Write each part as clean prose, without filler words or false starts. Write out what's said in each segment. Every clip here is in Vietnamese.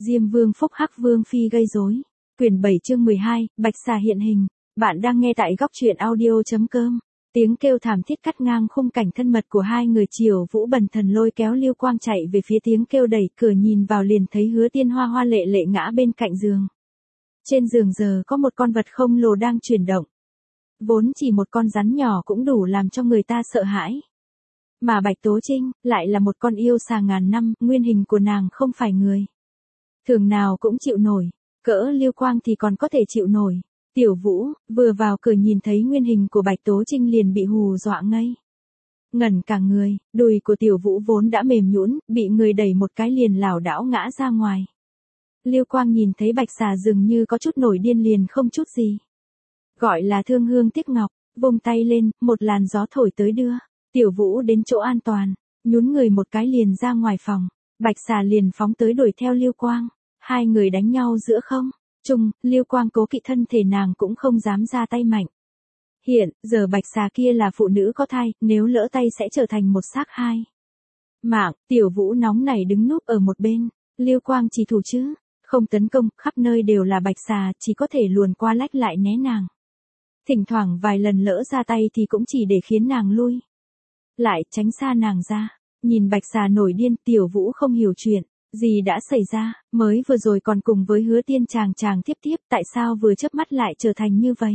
Diêm Vương phúc hắc Vương phi gây rối. Quyển 7 chương 12, Bạch xà hiện hình. Bạn đang nghe tại góc truyện audio.com. Tiếng kêu thảm thiết cắt ngang khung cảnh thân mật của hai người. Triều Vũ bần thần lôi kéo Lưu Quang chạy về phía tiếng kêu, đẩy cửa nhìn vào liền thấy Hứa Tiên hoa hoa lệ lệ ngã bên cạnh giường. Trên giường giờ có một con vật khổng lồ đang chuyển động. Vốn chỉ một con rắn nhỏ cũng đủ làm cho người ta sợ hãi. Mà Bạch Tố Trinh lại là một con yêu xà ngàn năm, nguyên hình của nàng không phải người thường nào cũng chịu nổi, cỡ Lưu Quang thì còn có thể chịu nổi. Tiểu Vũ vừa vào cửa nhìn thấy nguyên hình của Bạch Tố Trinh liền bị hù dọa ngây ngẩn cả người, đùi của Tiểu Vũ vốn đã mềm nhũn, bị người đẩy một cái liền lảo đảo ngã ra ngoài. Lưu Quang nhìn thấy Bạch xà dường như có chút nổi điên liền không chút gì gọi là thương hương tiếc ngọc, vung tay lên, một làn gió thổi tới đưa Tiểu Vũ đến chỗ an toàn, nhún người một cái liền ra ngoài phòng. Bạch xà liền phóng tới đuổi theo Lưu Quang, hai người đánh nhau giữa không trung. Lưu Quang cố kỵ thân thể nàng cũng không dám ra tay mạnh. Hiện giờ Bạch xà kia là phụ nữ có thai, nếu lỡ tay sẽ trở thành một xác hai mạng. Tiểu Vũ nóng nảy đứng núp ở một bên, Lưu Quang chỉ thủ chứ không tấn công, khắp nơi đều là Bạch xà, chỉ có thể luồn qua lách lại né nàng. Thỉnh thoảng vài lần lỡ ra tay thì cũng chỉ để khiến nàng lui lại, tránh xa nàng ra. Nhìn Bạch xà nổi điên, Tiểu Vũ không hiểu chuyện gì đã xảy ra, mới vừa rồi còn cùng với Hứa Tiên chàng tiếp, tại sao vừa chớp mắt lại trở thành như vậy.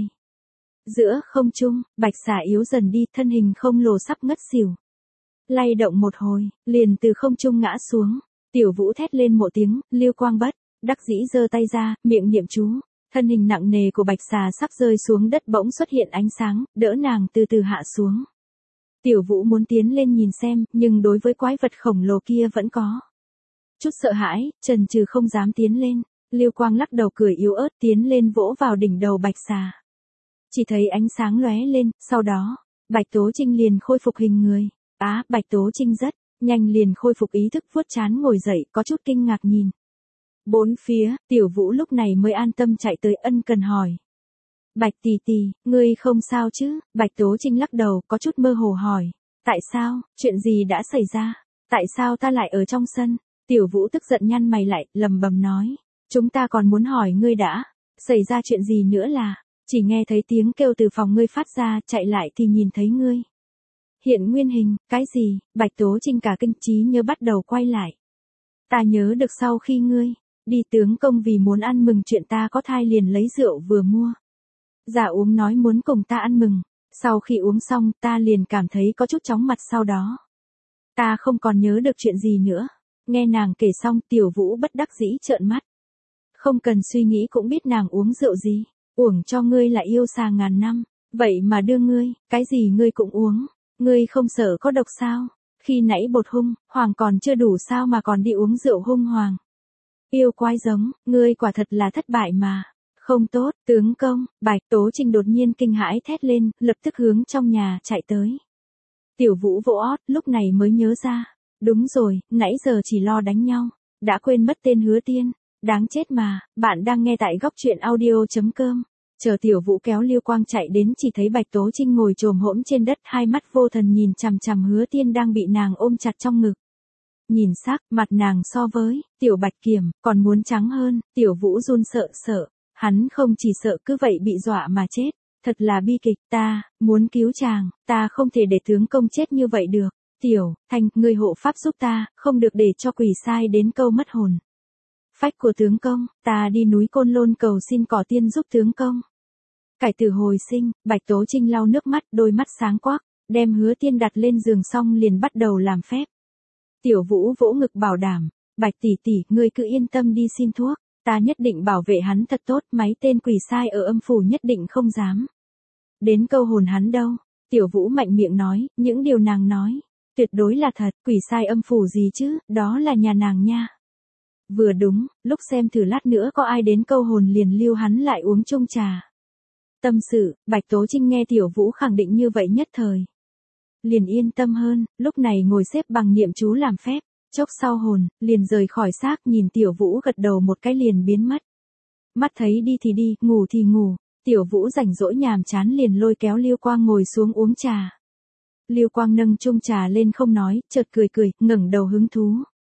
Giữa không trung, Bạch xà yếu dần đi, thân hình không lồ sắp ngất xỉu. Lay động một hồi, liền từ không trung ngã xuống. Tiểu Vũ thét lên một tiếng, Lưu Quang bất đắc dĩ giơ tay ra, miệng niệm chú. Thân hình nặng nề của Bạch xà sắp rơi xuống đất bỗng xuất hiện ánh sáng, đỡ nàng từ từ hạ xuống. Tiểu Vũ muốn tiến lên nhìn xem, nhưng đối với quái vật khổng lồ kia vẫn có chút sợ hãi, chần chừ không dám tiến lên. Lưu Quang lắc đầu cười yếu ớt tiến lên vỗ vào đỉnh đầu Bạch xà. Chỉ thấy ánh sáng lóe lên, sau đó, Bạch Tố Trinh liền khôi phục hình người. Bạch Tố Trinh rất nhanh liền khôi phục ý thức, vuốt trán ngồi dậy, có chút kinh ngạc nhìn bốn phía. Tiểu Vũ lúc này mới an tâm chạy tới ân cần hỏi. Bạch tỷ tỷ, ngươi không sao chứ? Bạch Tố Trinh lắc đầu, có chút mơ hồ hỏi. Tại sao, chuyện gì đã xảy ra? Tại sao ta lại ở trong sân? Tiểu Vũ tức giận nhăn mày lại, lầm bầm nói. Chúng ta còn muốn hỏi ngươi đã xảy ra chuyện gì nữa là, chỉ nghe thấy tiếng kêu từ phòng ngươi phát ra, chạy lại thì nhìn thấy ngươi hiện nguyên hình. Cái gì? Bạch Tố Trinh cả kinh, trí nhớ bắt đầu quay lại. Ta nhớ được sau khi ngươi đi tướng công vì muốn ăn mừng chuyện ta có thai liền lấy rượu vừa mua giả uống, nói muốn cùng ta ăn mừng. Sau khi uống xong ta liền cảm thấy có chút chóng mặt, sau đó ta không còn nhớ được chuyện gì nữa. Nghe nàng kể xong, Tiểu Vũ bất đắc dĩ trợn mắt. Không cần suy nghĩ cũng biết nàng uống rượu gì. Uổng cho ngươi là yêu xà ngàn năm, vậy mà đưa ngươi, cái gì ngươi cũng uống. Ngươi không sợ có độc sao? Khi nãy bột hung hoàng còn chưa đủ sao mà còn đi uống rượu hung hoàng. Yêu quái giống, ngươi quả thật là thất bại mà. Không tốt, tướng công. Bạch Tố Trinh đột nhiên kinh hãi thét lên, lập tức hướng trong nhà chạy tới. Tiểu Vũ vỗ ót, lúc này mới nhớ ra. Đúng rồi, nãy giờ chỉ lo đánh nhau, đã quên mất tên Hứa Tiên. Đáng chết mà. Bạn đang nghe tại góc truyện audio.com. Chờ Tiểu Vũ kéo Lưu Quang chạy đến, chỉ thấy Bạch Tố Trinh ngồi chồm hổm trên đất, hai mắt vô thần nhìn chằm chằm Hứa Tiên đang bị nàng ôm chặt trong ngực. Nhìn sắc mặt nàng so với Tiểu Bạch Kiểm còn muốn trắng hơn. Tiểu Vũ run sợ. Hắn không chỉ sợ cứ vậy bị dọa mà chết. Thật là bi kịch, ta muốn cứu chàng, ta không thể để tướng công chết như vậy được. Tiểu Thanh, ngươi hộ pháp giúp ta, không được để cho quỷ sai đến câu mất hồn phách của tướng công. Ta đi núi Côn Lôn cầu xin cỏ tiên giúp tướng công cải tử hồi sinh. Bạch Tố Trinh lau nước mắt, đôi mắt sáng quắc, đem Hứa Tiên đặt lên giường xong liền bắt đầu làm phép. Tiểu Vũ vỗ ngực bảo đảm. Bạch tỷ tỷ, ngươi cứ yên tâm đi xin thuốc. Ta nhất định bảo vệ hắn thật tốt, mấy tên quỷ sai ở âm phủ nhất định không dám đến câu hồn hắn đâu. Tiểu Vũ mạnh miệng nói, những điều nàng nói tuyệt đối là thật. Quỷ sai âm phủ gì chứ, đó là nhà nàng nha. Vừa đúng, lúc xem thử lát nữa có ai đến câu hồn liền lưu hắn lại uống chung trà. Tâm sự. Bạch Tố Trinh nghe Tiểu Vũ khẳng định như vậy nhất thời liền yên tâm hơn, lúc này ngồi xếp bằng niệm chú làm phép. Chốc sau hồn liền rời khỏi xác, nhìn Tiểu Vũ gật đầu một cái liền biến mất. Mắt thấy đi thì đi, ngủ thì ngủ. Tiểu Vũ rảnh rỗi nhàm chán liền lôi kéo Lưu Quang ngồi xuống uống trà. Lưu Quang nâng chung trà lên không nói, chợt cười, ngẩng đầu hứng thú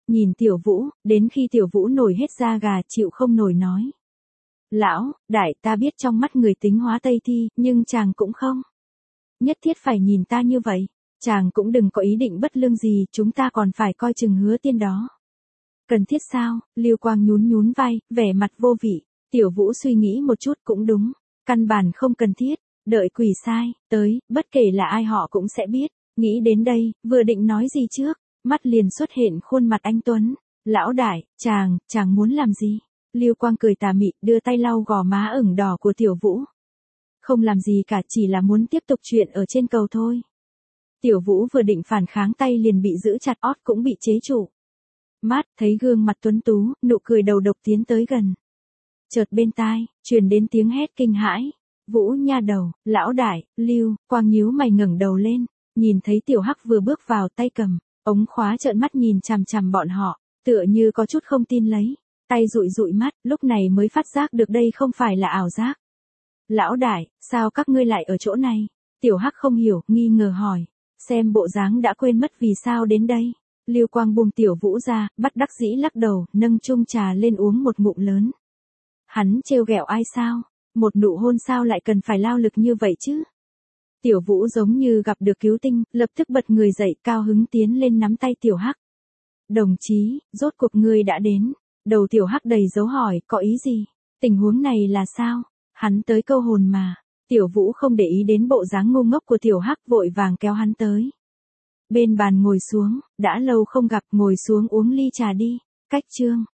nhìn Tiểu Vũ, đến khi Tiểu Vũ nổi hết da gà chịu không nổi nói. Lão, đại ta biết trong mắt người tính hóa Tây Thi, nhưng chàng cũng không. Nhất thiết phải nhìn ta như vậy. Chàng cũng đừng có ý định bất lương gì, chúng ta còn phải coi chừng Hứa Tiên đó. Cần thiết sao? Lưu Quang nhún nhún vai, vẻ mặt vô vị. Tiểu Vũ suy nghĩ một chút cũng đúng. Căn bản không cần thiết. Đợi quỷ sai, tới, bất kể là ai họ cũng sẽ biết. Nghĩ đến đây, vừa định nói gì trước, mắt liền xuất hiện khuôn mặt anh Tuấn. Lão đại, chàng muốn làm gì? Lưu Quang cười tà mị, đưa tay lau gò má ửng đỏ của Tiểu Vũ. Không làm gì cả, chỉ là muốn tiếp tục chuyện ở trên cầu thôi. Tiểu Vũ vừa định phản kháng tay liền bị giữ chặt, ót cũng bị chế trụ. Mát, thấy gương mặt tuấn tú, nụ cười đầu độc tiến tới gần. Chợt bên tai, truyền đến tiếng hét kinh hãi. Vũ nha đầu, lão đại, Lưu Quang nhíu mày ngẩng đầu lên, nhìn thấy Tiểu Hắc vừa bước vào, tay cầm ống khóa, trợn mắt nhìn chằm chằm bọn họ, tựa như có chút không tin lấy, tay dụi dụi mắt, lúc này mới phát giác được đây không phải là ảo giác. Lão đại, sao các ngươi lại ở chỗ này? Tiểu Hắc không hiểu, nghi ngờ hỏi, xem bộ dáng đã quên mất vì sao đến đây. Lưu Quang buông Tiểu Vũ ra, bất đắc dĩ lắc đầu, nâng chung trà lên uống một ngụm lớn. Hắn trêu ghẹo ai sao? Một nụ hôn sao lại cần phải lao lực như vậy chứ? Tiểu Vũ giống như gặp được cứu tinh, lập tức bật người dậy, cao hứng tiến lên nắm tay Tiểu Hắc. Đồng chí, rốt cuộc ngươi đã đến. Đầu Tiểu Hắc đầy dấu hỏi, có ý gì? Tình huống này là sao? Hắn tới câu hồn mà. Tiểu Vũ không để ý đến bộ dáng ngu ngốc của Tiểu Hắc, vội vàng kéo hắn tới. Bên bàn ngồi xuống, đã lâu không gặp, ngồi xuống uống ly trà đi. Cách chương.